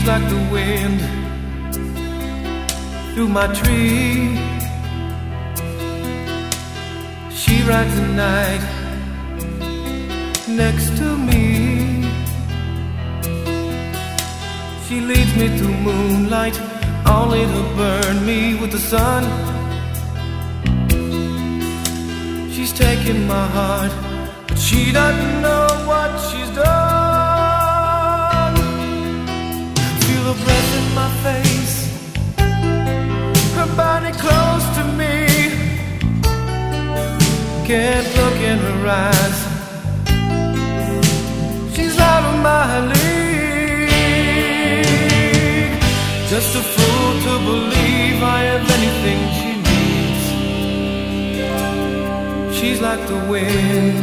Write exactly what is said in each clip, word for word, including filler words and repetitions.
like the wind through my tree. She rides the night next to me. She leads me through moonlight, only to burn me with the sun. She's taking my heart, but she doesn't know what she's done. Feel her breath in my face, her body close to me. Can't look in her eyes, she's out of my league. Just a fool to believe I have anything she needs. She's like the wind.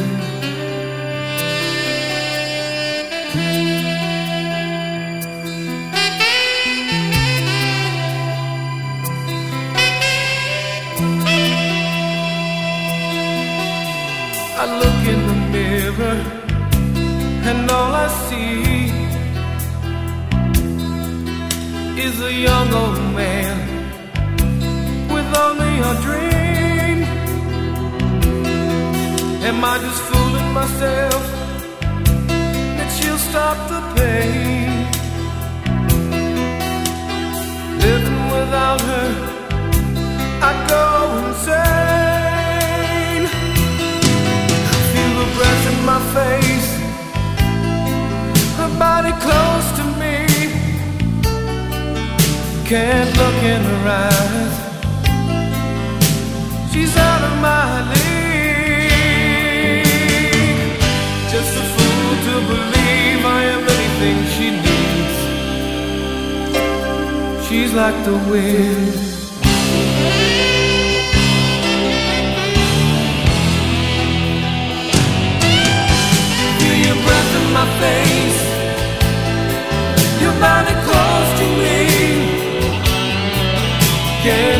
I look in the mirror and all I see is a young old man with only a dream. Am I just fooling myself that she'll stop the pain? Living without her, I go insane. Feel the breath in my face, her body close to me. Can't look in her eyes, she's out of my league. Just a fool to believe I am anything she needs. She's like the wind. Feel your breath in my face, your body close to me. Yeah.